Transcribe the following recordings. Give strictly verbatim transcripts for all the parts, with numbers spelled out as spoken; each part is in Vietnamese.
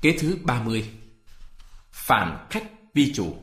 Kế thứ ba mươi. Phản khách vi chủ.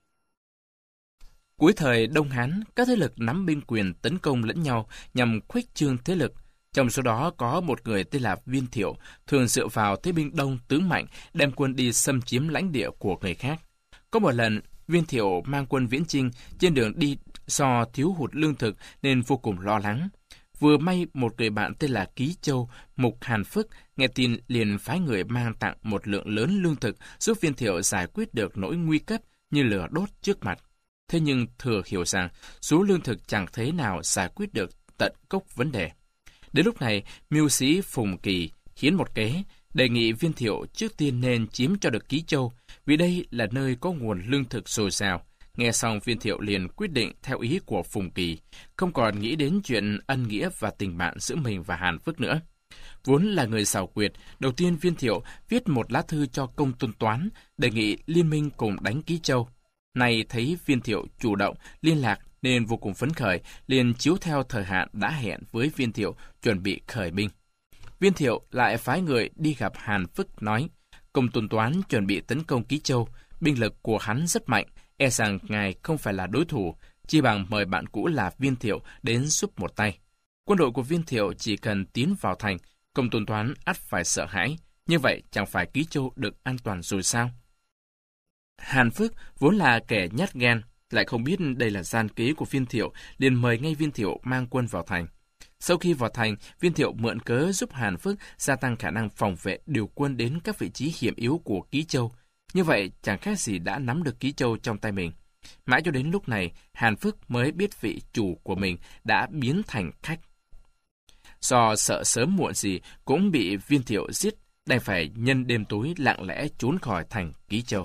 Cuối thời Đông Hán, các thế lực nắm binh quyền tấn công lẫn nhau nhằm khuếch trương thế lực. Trong số đó có một người tên là Viên Thiệu, thường dựa vào thế binh đông tướng mạnh, đem quân đi xâm chiếm lãnh địa của người khác. Có một lần, Viên Thiệu mang quân viễn chinh, trên đường đi do thiếu hụt lương thực nên vô cùng lo lắng. Vừa may một người bạn tên là Ký Châu, Mục Hàn Phức, nghe tin liền phái người mang tặng một lượng lớn lương thực giúp Viên Thiệu giải quyết được nỗi nguy cấp như lửa đốt trước mặt. Thế nhưng thừa hiểu rằng số lương thực chẳng thế nào giải quyết được tận gốc vấn đề. Đến lúc này, mưu sĩ Phùng Kỳ hiến một kế, đề nghị Viên Thiệu trước tiên nên chiếm cho được Ký Châu, vì đây là nơi có nguồn lương thực dồi dào. Nghe xong, Viên Thiệu liền quyết định theo ý của Phùng Kỳ, không còn nghĩ đến chuyện ân nghĩa và tình bạn giữa mình và Hàn Phức nữa. Vốn là người xảo quyệt, đầu tiên Viên Thiệu viết một lá thư cho Công Tôn Toán, đề nghị liên minh cùng đánh Ký Châu. Này thấy Viên Thiệu chủ động liên lạc nên vô cùng phấn khởi, liền chiếu theo thời hạn đã hẹn với Viên Thiệu chuẩn bị khởi binh. Viên Thiệu lại phái người đi gặp Hàn Phức nói, Công Tôn Toán chuẩn bị tấn công Ký Châu, binh lực của hắn rất mạnh, e rằng ngài không phải là đối thủ, chi bằng mời bạn cũ là Viên Thiệu đến giúp một tay. Quân đội của Viên Thiệu chỉ cần tiến vào thành, Công Tôn Toán ắt phải sợ hãi, như vậy chẳng phải Ký Châu được an toàn rồi sao? Hàn Phức vốn là kẻ nhát gan, lại không biết đây là gian kế của Viên Thiệu, liền mời ngay Viên Thiệu mang quân vào thành. Sau khi vào thành, Viên Thiệu mượn cớ giúp Hàn Phức gia tăng khả năng phòng vệ, điều quân đến các vị trí hiểm yếu của Ký Châu. Như vậy chẳng khác gì đã nắm được Ký Châu trong tay mình. Mãi cho đến lúc này, Hàn Phức mới biết vị chủ của mình đã biến thành khách. Do sợ sớm muộn gì cũng bị Viên Thiệu giết, đành phải nhân đêm tối lặng lẽ trốn khỏi thành Ký Châu.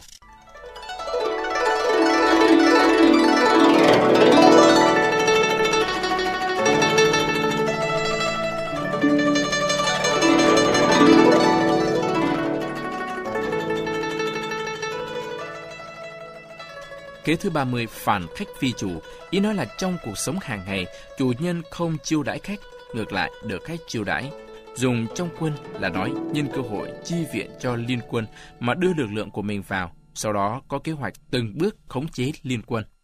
Kế thứ ba mươi, phản khách phi chủ. Ý nói là trong cuộc sống hàng ngày, chủ nhân không chiêu đãi khách, ngược lại được khách chiêu đãi. Dùng trong quân là nói nhân cơ hội chi viện cho liên quân mà đưa lực lượng của mình vào, sau đó có kế hoạch từng bước khống chế liên quân.